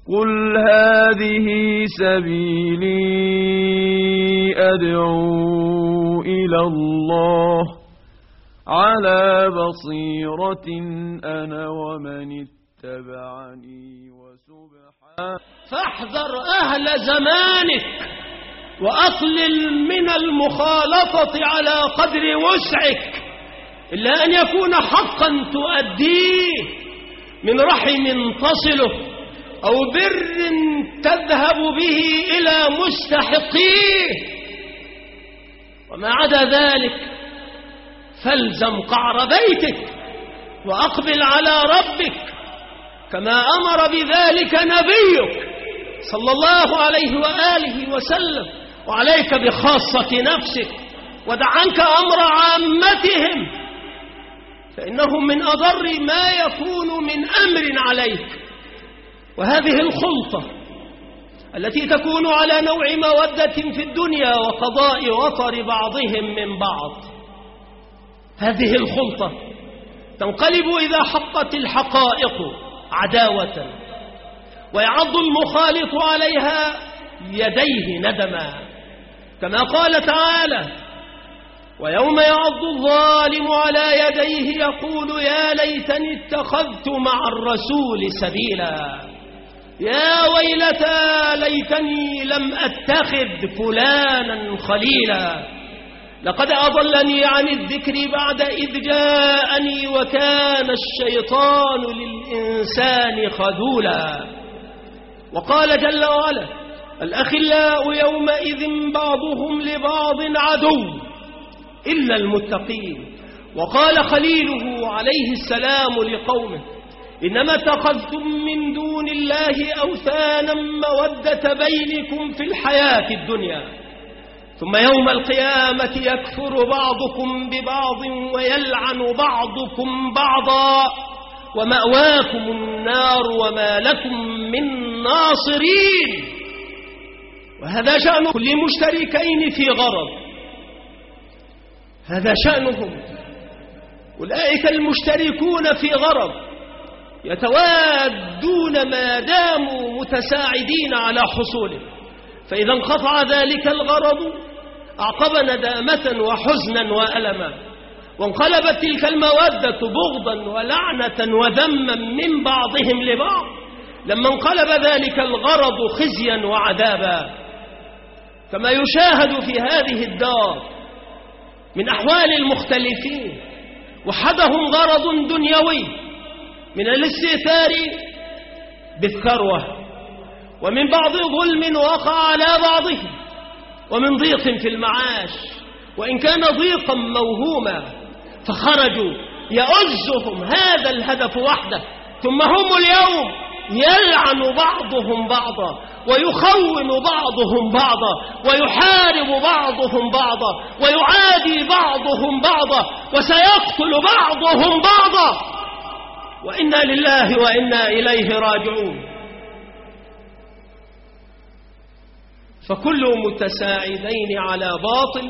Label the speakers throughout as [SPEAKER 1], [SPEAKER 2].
[SPEAKER 1] قل هذه سبيلي أدعو إلى الله على بصيرة أنا ومن اتبعني وسبحان.
[SPEAKER 2] فاحذر أهل زمانك وأقلل من المخالطة على قدر وسعك، إلا أن يكون حقا تؤديه من رحم تصله أو بر تذهب به إلى مستحقيه. وما عدا ذلك فالزم قعر بيتك وأقبل على ربك كما أمر بذلك نبيك صلى الله عليه وآله وسلم. وعليك بخاصة نفسك ودع عنك أمر عامتهم، فإنهم من أضر ما يكون من أمر عليك. وهذه الخلطة التي تكون على نوع مودة في الدنيا وقضاء وطر بعضهم من بعض، هذه الخلطة تنقلب إذا حقت الحقائق عداوة، ويعض المخالط عليها يديه ندما، كما قال تعالى: ويوم يعض الظالم على يديه يقول يا ليتني اتخذت مع الرسول سبيلا، يا ويلتى ليتني لم أتخذ فلانا خليلا، لقد أضلني عن الذكر بعد إذ جاءني وكان الشيطان للإنسان خذولا. وقال جل وعلا: الأخلاء يومئذ بعضهم لبعض عدو إلا المتقين. وقال خليله عليه السلام لقومه: إنما اتخذتم من دون الله أوثانا مودة بينكم في الحياة الدنيا، ثم يوم القيامة يكفر بعضكم ببعض ويلعن بعضكم بعضا ومأواكم النار وما لكم من ناصرين. وهذا شأن كل مشتركين في غرض، هذا شأنهم. أولئك المشتركون في غرض يتوادون ما داموا متساعدين على حصوله، فإذا انقطع ذلك الغرض أعقب ندامة وحزنا وألما، وانقلبت تلك المودة بغضا ولعنة وذما من بعضهم لبعض لما انقلب ذلك الغرض خزيا وعذابا، كما يشاهد في هذه الدار من أحوال المختلفين. وحدهم غرض دنيوي من الاستئثار بالثروة، ومن بعض ظلم وقع على بعضهم، ومن ضيق في المعاش وإن كان ضيقا موهوما، فخرجوا يؤزهم هذا الهدف وحده، ثم هم اليوم يلعن بعضهم بعضا ويخون بعضهم بعضا ويحارب بعضهم بعضا ويعادي بعضهم بعضا وسيقتل بعضهم بعضا، وإنا لله وإنا إليه راجعون. فكل متساعدين على باطل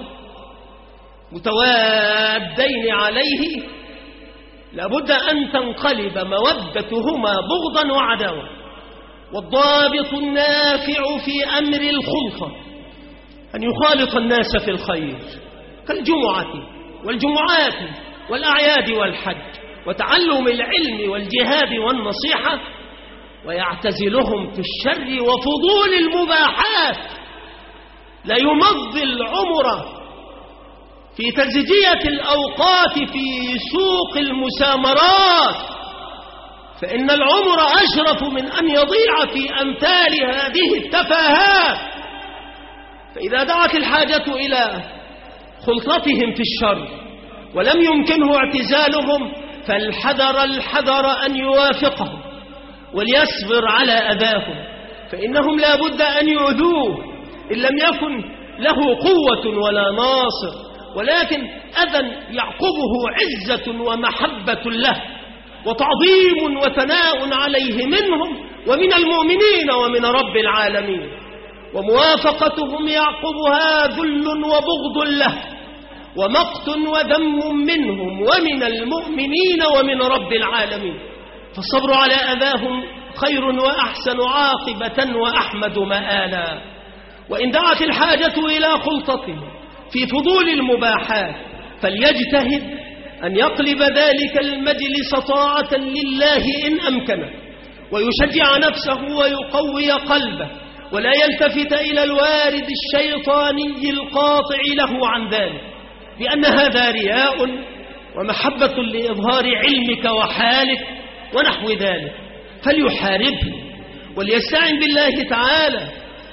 [SPEAKER 2] متوادين عليه لابد أن تنقلب مودتهما بغضا وعداوة. والضابط النافع في أمر الخلطة أن يخالط الناس في الخير كالجمعة والجمعات والأعياد والحج وتعلم العلم والجهاد والنصيحة، ويعتزلهم في الشر وفضول المباحات. لا يمضي العمر في تزجية الأوقات في سوق المسامرات، فإن العمر أشرف من أن يضيع في أمثال هذه التفاهات. فإذا دعت الحاجة إلى خلطتهم في الشر ولم يمكنه اعتزالهم فالحذر أن يوافقهم وليصبر على أذاهم، فإنهم لا بد أن يؤذوه إن لم يكن له قوة ولا ناصر، ولكن أذى يعقبه عزة ومحبة له وتعظيم وثناء عليه منهم ومن المؤمنين ومن رب العالمين، وموافقتهم يعقبها ذل وبغض له ومقت وذم منهم ومن المؤمنين ومن رب العالمين. فالصبر على أذاهم خير وأحسن عاقبة وأحمد مآلا. وإن دعت الحاجة إلى خلطته في فضول المباحات فليجتهد أن يقلب ذلك المجلس طاعة لله إن أمكنه، ويشجع نفسه ويقوي قلبه، ولا يلتفت إلى الوارد الشيطاني القاطع له عن ذلك، لأن هذا رياء ومحبة لإظهار علمك وحالك ونحو ذلك، فليحاربه وليستعن بالله تعالى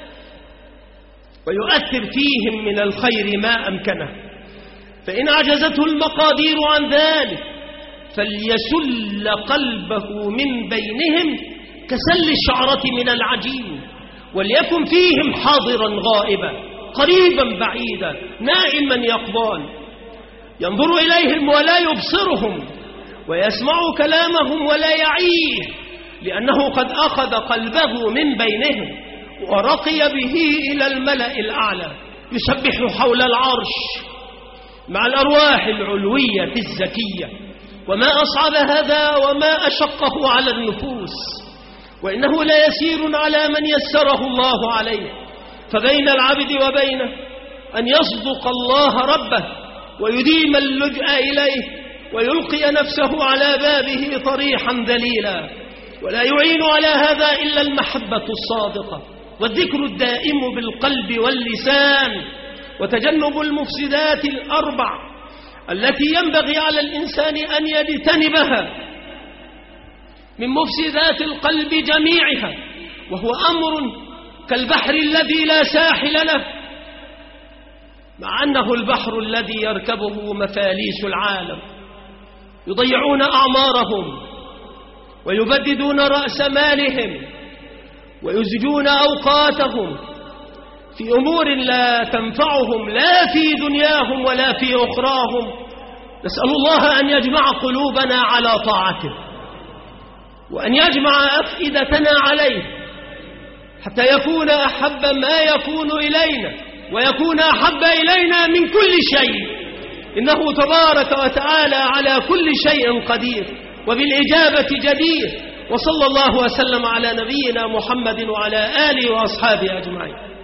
[SPEAKER 2] ويؤثر فيهم من الخير ما أمكنه. فإن عجزته المقادير عن ذلك فليسل قلبه من بينهم كسل الشعرة من العجين، وليكن فيهم حاضرا غائبا، قريبا بعيدا، نائما يقظان، ينظر إليهم ولا يبصرهم، ويسمع كلامهم ولا يعيه، لأنه قد أخذ قلبه من بينهم ورقي به إلى الملأ الأعلى، يسبح حول العرش مع الأرواح العلوية الزكية. وما أصعب هذا وما أشقه على النفوس، وإنه لا يسير على من يسره الله عليه. فبين العبد وبينه أن يصدق الله ربه ويديم اللجأ إليه ويلقي نفسه على بابه طريحا ذليلا، ولا يعين على هذا إلا المحبة الصادقة والذكر الدائم بالقلب واللسان، وتجنب المفسدات الأربع التي ينبغي على الإنسان أن يجتنبها من مفسدات القلب جميعها، وهو أمر كالبحر الذي لا ساحل له، مع أنه البحر الذي يركبه مفاليس العالم، يضيعون أعمارهم ويبددون رأس مالهم ويزجون أوقاتهم في أمور لا تنفعهم لا في دنياهم ولا في أخراهم. نسأل الله أن يجمع قلوبنا على طاعته، وأن يجمع أفئدتنا عليه، حتى يكون أحب ما يكون إلينا ويكون أحب إلينا من كل شيء، إنه تبارك وتعالى على كل شيء قدير وبالإجابة جدير. وصلى الله وسلم على نبينا محمد وعلى آله وأصحابه أجمعين.